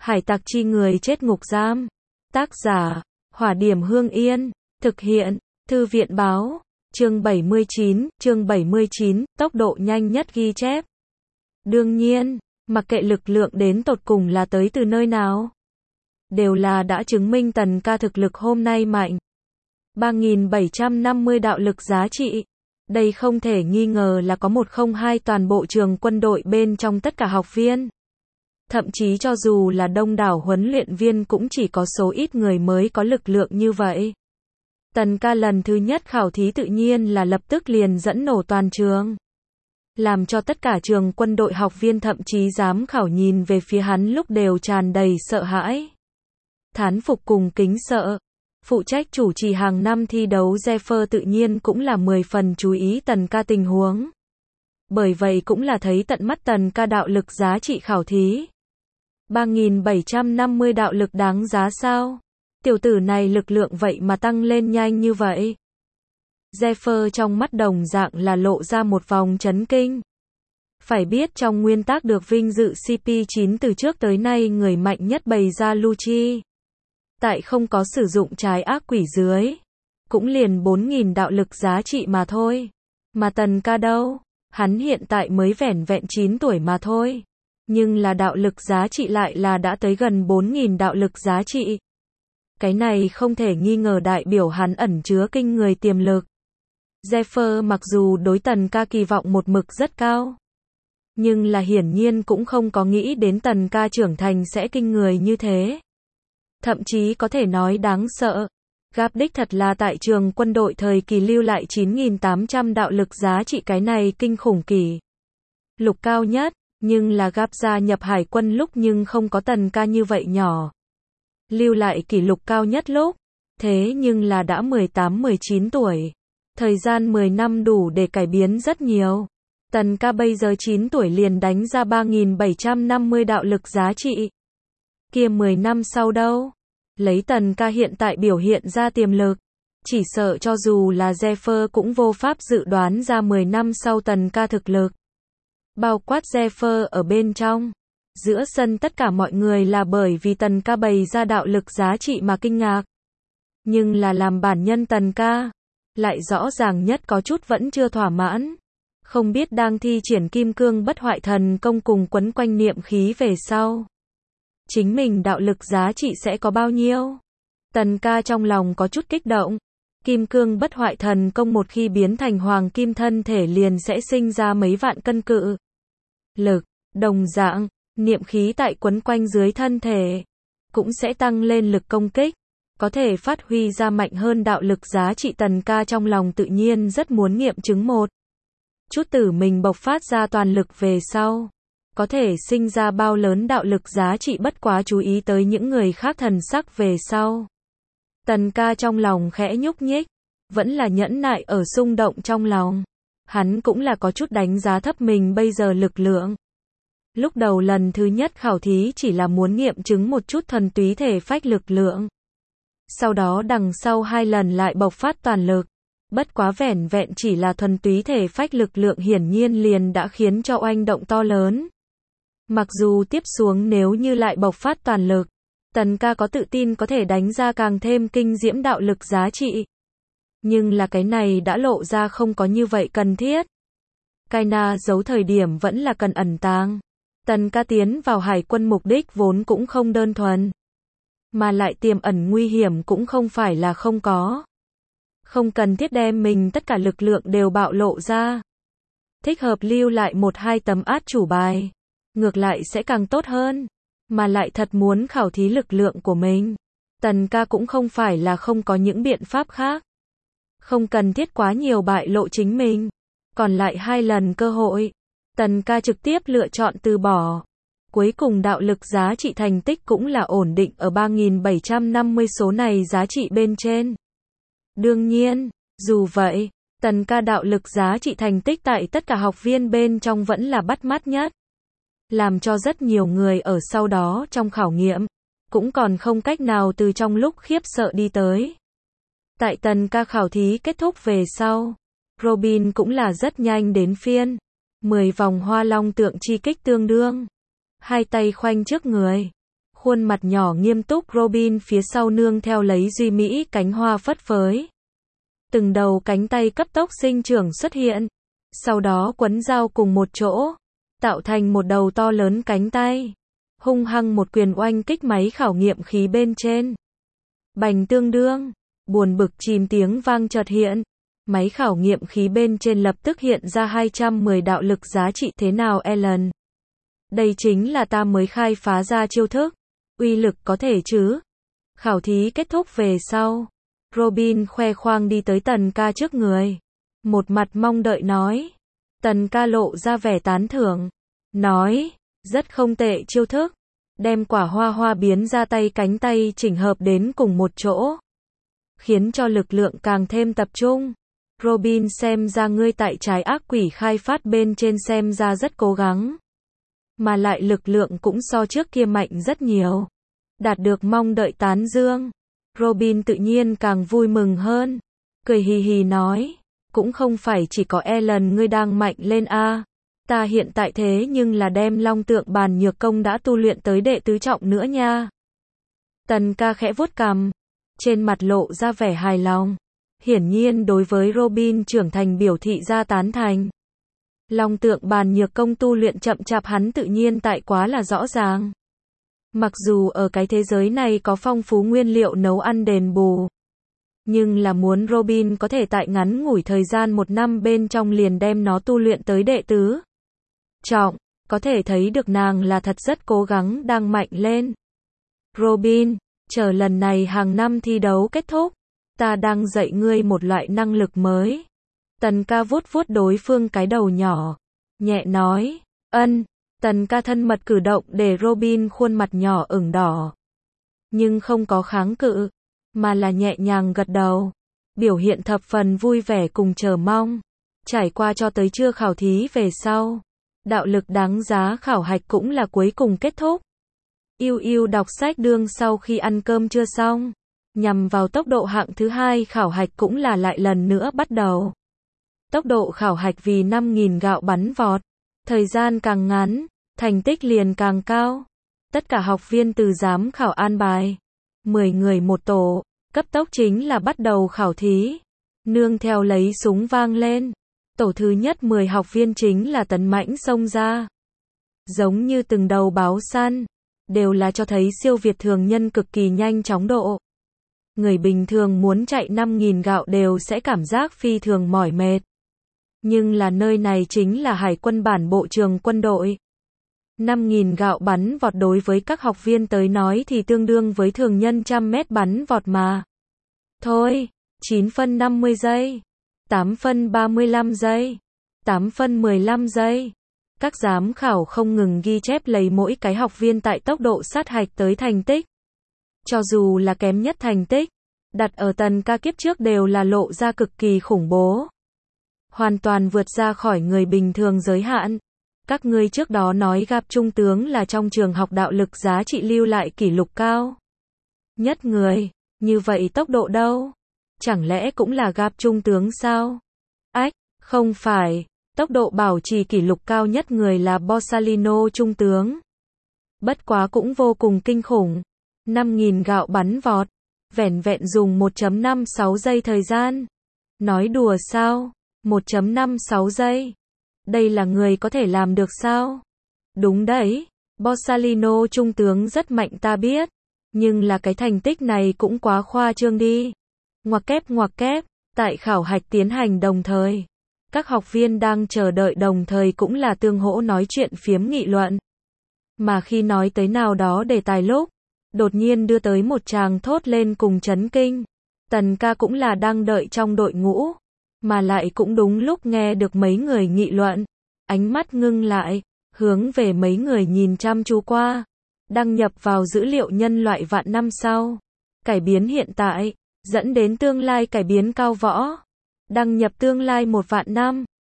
Hải tặc chi người chết ngục giam. Tác giả, Hỏa Điểm Hương Yên. Thực hiện, Thư viện Báo. Chương 79, tốc độ nhanh nhất ghi chép. Đương nhiên, mặc kệ lực lượng đến tột cùng là tới từ nơi nào, đều là đã chứng minh Tần ca thực lực hôm nay mạnh. 3.750 đạo lực giá trị. Đây không thể nghi ngờ là có 102 toàn bộ trường quân đội bên trong tất cả học viên. Thậm chí cho dù là đông đảo huấn luyện viên cũng chỉ có số ít người mới có lực lượng như vậy. Tần ca lần thứ nhất khảo thí tự nhiên là lập tức liền dẫn nổ toàn trường. Làm cho tất cả trường quân đội học viên thậm chí giám khảo nhìn về phía hắn lúc đều tràn đầy sợ hãi, thán phục cùng kính sợ. Phụ trách chủ trì hàng năm thi đấu Zephyr tự nhiên cũng là 10 phần chú ý Tần ca tình huống. Bởi vậy cũng là thấy tận mắt Tần ca đạo lực giá trị khảo thí. 3.750 đạo lực đáng giá sao? Tiểu tử này lực lượng vậy mà tăng lên nhanh như vậy. Zephyr trong mắt đồng dạng là lộ ra một vòng chấn kinh. Phải biết trong nguyên tắc được vinh dự CP9 từ trước tới nay người mạnh nhất bày ra Lucci. Tại không có sử dụng trái ác quỷ dưới, cũng liền 4.000 đạo lực giá trị mà thôi. Mà Tần ca đâu? Hắn hiện tại mới vẻn vẹn 9 tuổi mà thôi. Nhưng là đạo lực giá trị lại là đã tới gần 4.000 đạo lực giá trị. Cái này không thể nghi ngờ đại biểu hắn ẩn chứa kinh người tiềm lực. Zephyr mặc dù đối Tần ca kỳ vọng một mực rất cao, nhưng là hiển nhiên cũng không có nghĩ đến Tần ca trưởng thành sẽ kinh người như thế. Thậm chí có thể nói đáng sợ. Gap đích thật là tại trường quân đội thời kỳ lưu lại 9.800 đạo lực giá trị, cái này kinh khủng kỷ lục cao nhất, nhưng là Gap gia nhập hải quân lúc nhưng không có Tần ca như vậy nhỏ. Lưu lại kỷ lục cao nhất lúc, thế nhưng là đã 18-19 tuổi. Thời gian 10 năm đủ để cải biến rất nhiều. Tần ca bây giờ 9 tuổi liền đánh ra 3.750 đạo lực giá trị. Kia 10 năm sau đâu? Lấy Tần ca hiện tại biểu hiện ra tiềm lực, chỉ sợ cho dù là Zephyr cũng vô pháp dự đoán ra 10 năm sau Tần ca thực lực. Bao quát Zephyr ở bên trong. Giữa sân tất cả mọi người là bởi vì Tần ca bày ra đạo lực giá trị mà kinh ngạc. Nhưng là làm bản nhân Tần ca, lại rõ ràng nhất có chút vẫn chưa thỏa mãn. Không biết đang thi triển kim cương bất hoại thần công cùng quấn quanh niệm khí về sau, chính mình đạo lực giá trị sẽ có bao nhiêu? Tần ca trong lòng có chút kích động. Kim cương bất hoại thần công một khi biến thành hoàng kim thân thể liền sẽ sinh ra mấy vạn cân cự lực. Đồng dạng, niệm khí tại quấn quanh dưới thân thể cũng sẽ tăng lên lực công kích, có thể phát huy ra mạnh hơn đạo lực giá trị. Tần ca trong lòng tự nhiên rất muốn nghiệm chứng một chút tử mình bộc phát ra toàn lực về sau có thể sinh ra bao lớn đạo lực giá trị, bất quá chú ý tới những người khác thần sắc về sau. Tần ca trong lòng khẽ nhúc nhích, vẫn là nhẫn nại ở xung động trong lòng. Hắn cũng là có chút đánh giá thấp mình bây giờ lực lượng. Lúc đầu lần thứ nhất khảo thí chỉ là muốn nghiệm chứng một chút thuần túy thể phách lực lượng. Sau đó đằng sau 2 lần lại bộc phát toàn lực. Bất quá vẻn vẹn chỉ là thuần túy thể phách lực lượng hiển nhiên liền đã khiến cho oanh động to lớn. Mặc dù tiếp xuống nếu như lại bộc phát toàn lực, Tần ca có tự tin có thể đánh ra càng thêm kinh diễm đạo lực giá trị. Nhưng là cái này đã lộ ra không có như vậy cần thiết. Kaina giấu thời điểm vẫn là cần ẩn tàng. Tần ca tiến vào hải quân mục đích vốn cũng không đơn thuần, mà lại tiềm ẩn nguy hiểm cũng không phải là không có. Không cần thiết đem mình tất cả lực lượng đều bạo lộ ra. Thích hợp lưu lại 1-2 tấm át chủ bài, ngược lại sẽ càng tốt hơn. Mà lại thật muốn khảo thí lực lượng của mình, Tần ca cũng không phải là không có những biện pháp khác. Không cần thiết quá nhiều bại lộ chính mình. Còn lại 2 lần cơ hội, Tần ca trực tiếp lựa chọn từ bỏ. Cuối cùng đạo lực giá trị thành tích cũng là ổn định ở 3.750 số này giá trị bên trên. Đương nhiên, dù vậy, Tần ca đạo lực giá trị thành tích tại tất cả học viên bên trong vẫn là bắt mắt nhất. Làm cho rất nhiều người ở sau đó trong khảo nghiệm, cũng còn không cách nào từ trong lúc khiếp sợ đi tới. Tại Tần ca khảo thí kết thúc về sau, Robin cũng là rất nhanh đến phiên. 10 vòng hoa long tượng chi kích tương đương. 2 tay khoanh trước người. Khuôn mặt nhỏ nghiêm túc Robin phía sau nương theo lấy duy mỹ cánh hoa phất phới. Từng đầu cánh tay cấp tốc sinh trưởng xuất hiện, sau đó quấn giao cùng một chỗ, tạo thành một đầu to lớn cánh tay. Hung hăng một quyền oanh kích máy khảo nghiệm khí bên trên. Bành tương đương, buồn bực chìm tiếng vang chợt hiện. Máy khảo nghiệm khí bên trên lập tức hiện ra 210 đạo lực giá trị. Thế nào Ellen? Đây chính là ta mới khai phá ra chiêu thức. Uy lực có thể chứ? Khảo thí kết thúc về sau, Robin khoe khoang đi tới Tần ca trước người. Một mặt mong đợi nói. Tần ca lộ ra vẻ tán thưởng. Nói, rất không tệ chiêu thức. Đem quả hoa hoa biến ra tay cánh tay chỉnh hợp đến cùng một chỗ, khiến cho lực lượng càng thêm tập trung. Robin xem ra ngươi tại trái ác quỷ khai phát bên trên xem ra rất cố gắng. Mà lại lực lượng cũng so trước kia mạnh rất nhiều. Đạt được mong đợi tán dương. Robin tự nhiên càng vui mừng hơn. Cười hì hì nói. Cũng không phải chỉ có Ellen ngươi đang mạnh lên a. Ta hiện tại thế nhưng là đem long tượng bàn nhược công đã tu luyện tới đệ tứ trọng nữa nha. Tần ca khẽ vuốt cằm. Trên mặt lộ ra vẻ hài lòng. Hiển nhiên đối với Robin trưởng thành biểu thị ra tán thành. Long tượng bàn nhược công tu luyện chậm chạp hắn tự nhiên tại quá là rõ ràng. Mặc dù ở cái thế giới này có phong phú nguyên liệu nấu ăn đền bù, nhưng là muốn Robin có thể tại ngắn ngủi thời gian 1 năm bên trong liền đem nó tu luyện tới đệ tứ trọng, có thể thấy được nàng là thật rất cố gắng đang mạnh lên. Robin, chờ lần này hàng năm thi đấu kết thúc, ta đang dạy ngươi một loại năng lực mới. Tần ca vuốt vuốt đối phương cái đầu nhỏ, nhẹ nói, ân. Tần ca thân mật cử động để Robin khuôn mặt nhỏ ửng đỏ. Nhưng không có kháng cự, mà là nhẹ nhàng gật đầu. Biểu hiện thập phần vui vẻ cùng chờ mong. Trải qua cho tới trưa khảo thí về sau. Đạo lực đáng giá khảo hạch cũng là cuối cùng kết thúc. Yêu yêu đọc sách đương sau khi ăn cơm trưa xong. Nhằm vào tốc độ hạng thứ 2 khảo hạch cũng là lại lần nữa bắt đầu. Tốc độ khảo hạch vì 5.000 gạo bắn vọt. Thời gian càng ngắn, thành tích liền càng cao. Tất cả học viên từ giám khảo an bài. 10 người một tổ, cấp tốc chính là bắt đầu khảo thí. Nương theo lấy súng vang lên. Tổ thứ nhất 10 học viên chính là tấn mãnh xông ra. Giống như từng đầu báo săn, đều là cho thấy siêu việt thường nhân cực kỳ nhanh chóng độ. Người bình thường muốn chạy 5.000 gạo đều sẽ cảm giác phi thường mỏi mệt. Nhưng là nơi này chính là hải quân bản bộ trường quân đội. 5.000 gạo bắn vọt đối với các học viên tới nói thì tương đương với thường nhân 100 mét bắn vọt mà. Thôi, 9 phân 50 giây, 8 phân 35 giây, 8 phân 15 giây. Các giám khảo không ngừng ghi chép lấy mỗi cái học viên tại tốc độ sát hạch tới thành tích. Cho dù là kém nhất thành tích, đặt ở Tần ca kiếp trước đều là lộ ra cực kỳ khủng bố. Hoàn toàn vượt ra khỏi người bình thường giới hạn. Các ngươi trước đó nói gặp trung tướng là trong trường học đạo lực giá trị lưu lại kỷ lục cao nhất người, như vậy tốc độ đâu? Chẳng lẽ cũng là gặp trung tướng sao? Ách, không phải, tốc độ bảo trì kỷ lục cao nhất người là Borsalino trung tướng. Bất quá cũng vô cùng kinh khủng. 5.000 gạo bắn vọt, vẻn vẹn dùng 1.56 giây thời gian. Nói đùa sao? 1.56 giây. Đây là người có thể làm được sao? Đúng đấy, Borsalino trung tướng rất mạnh ta biết, nhưng là cái thành tích này cũng quá khoa trương đi. Ngoặc kép, tại khảo hạch tiến hành đồng thời. Các học viên đang chờ đợi đồng thời cũng là tương hỗ nói chuyện phiếm nghị luận. Mà khi nói tới nào đó đề tài lúc, đột nhiên đưa tới một tràng thốt lên cùng chấn kinh. Tần ca cũng là đang đợi trong đội ngũ. Mà lại cũng đúng lúc nghe được mấy người nghị luận, ánh mắt ngưng lại, hướng về mấy người nhìn chăm chú qua, đăng nhập vào dữ liệu nhân loại vạn năm sau, cải biến hiện tại, dẫn đến tương lai cải biến cao võ, đăng nhập tương lai 1 vạn năm,